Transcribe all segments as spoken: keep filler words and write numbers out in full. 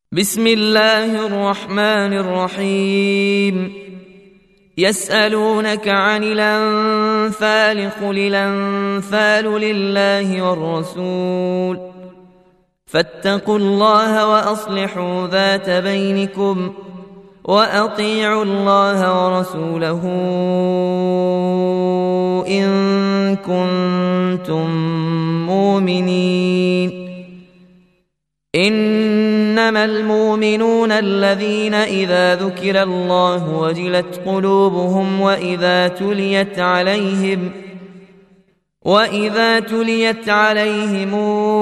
بسم الله الرحمن الرحيم. يسألونك عن الأنفال قل الأنفال لله والرسول فاتقوا الله وأصلحوا ذات بينكم وأطيعوا الله ورسوله إن كنتم مؤمنين. إنما المؤمنون الذين إذا ذكر الله وجلت قلوبهم وإذا تليت عليهم وإذا تليت عليهم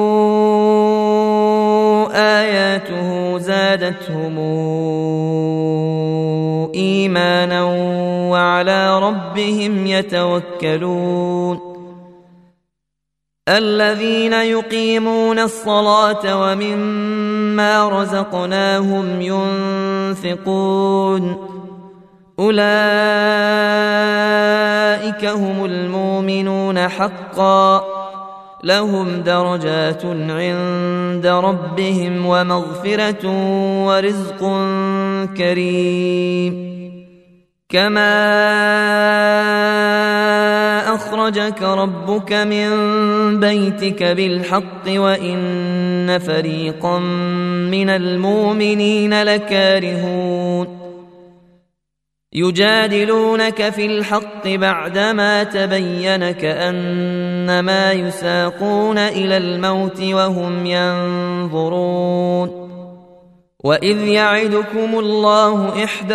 آياته زادتهم إيمانا وعلى ربهم يتوكلون. الذين يقيمون الصلاة ومما رزقناهم ينفقون أولئك هم المؤمنون حقا لهم درجات عند ربهم ومغفرة ورزق كريم. كما أخرجك ربك من بيتك بالحق وإن فريقا من المؤمنين لكارهون. يجادلونك في الحق بعدما تبين كأنما يساقون إلى الموت وهم ينظرون. وإذ يعدكم الله إحدى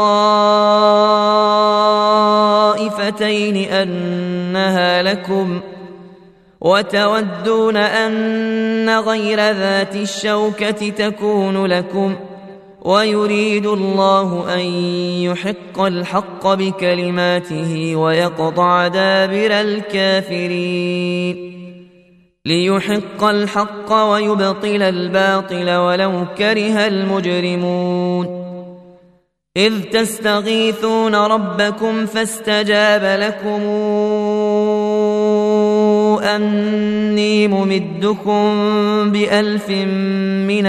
الطائفتين أنها لكم وتودون أن غير ذات الشوكة تكون لكم ويريد الله أن يحق الحق بكلماته ويقطع دابر الكافرين ليحق الحق ويبطل الباطل ولو كره المجرمون. إذ تستغيثون ربكم فاستجاب لكم أني ممدكم بألف من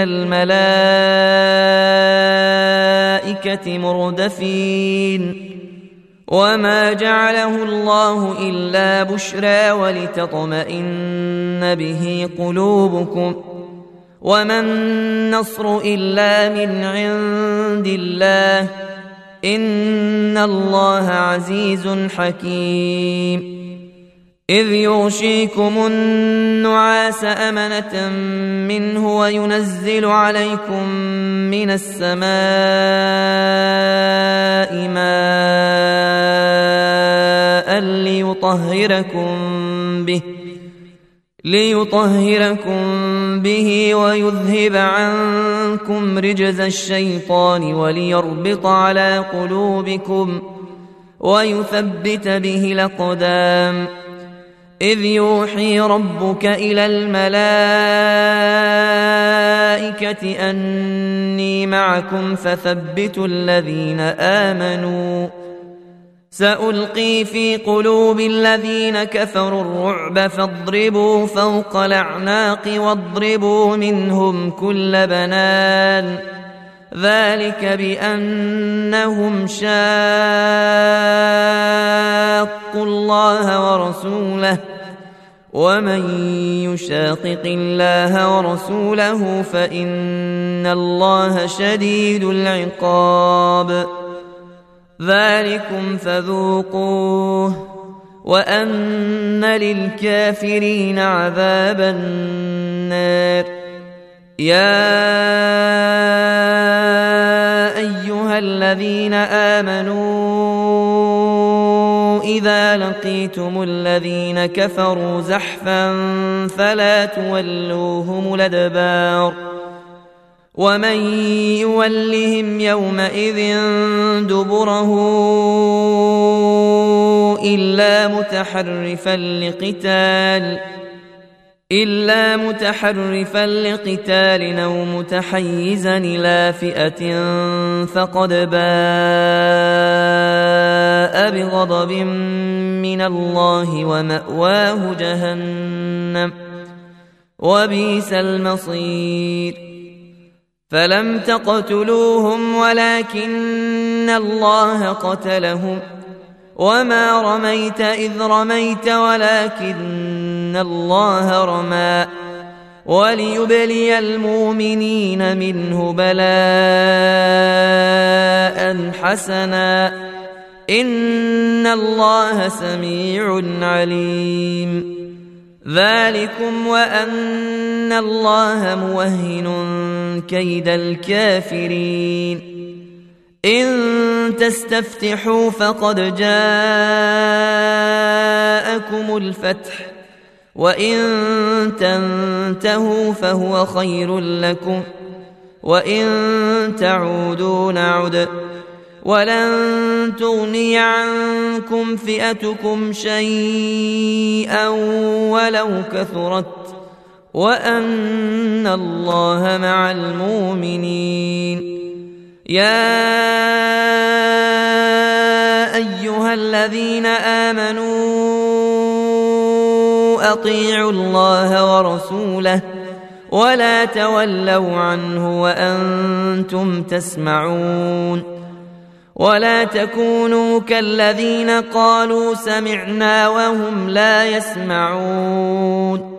الملائكة مردفين. وما جعله الله إلا بشرى ولتطمئن به قلوبكم وما النصر إلا من عند الله إن الله عزيز حكيم. إذ يغشيكم النعاس أمنة منه وينزل عليكم من السماء ماء ليطهركم به ليطهركم به ويذهب عنكم رجز الشيطان وليربط على قلوبكم ويثبت به الأقدام. إذ يوحي ربك إلى الملائكة أني معكم فثبتوا الذين آمنوا سألقي في قلوب الذين كفروا الرعب فاضربوا فوق الأعناق واضربوا منهم كل بنان ذلك بأنهم شاقوا الله ورسوله ومن يشاقق الله ورسوله فإن الله شديد العقاب. ذلكم فذوقوه وأن للكافرين عذاب النار. يا أيها الذين آمنوا إذا لقيتم الذين كفروا زحفا فلا تولوهم الأدبار ومن يولهم يومئذ دبره إلا متحرفا لقتال إلا متحرفا لقتال أو متحيزا إلى فئة فقد باء بغضب من الله ومأواه جهنم وبئس المصير. فلم تقتلوهم ولكن الله قتلهم وما رميت إذ رميت ولكن الله رمى وليبلي المؤمنين منه بلاء حسنا إن الله سميع عليم ذلكم وأن الله موهن كيد الكافرين إن تستفتحوا فقد جاءكم الفتح وإن تنتهوا فهو خير لكم وإن تعودوا نعد ولن تغني عنكم فئتكم شيئا ولو كثرت وأن الله مع المؤمنين يا أيها الذين آمنوا أطيعوا الله ورسوله ولا تولوا عنه وأنتم تسمعون ولا تكونوا كالذين قالوا سمعنا وهم لا يسمعون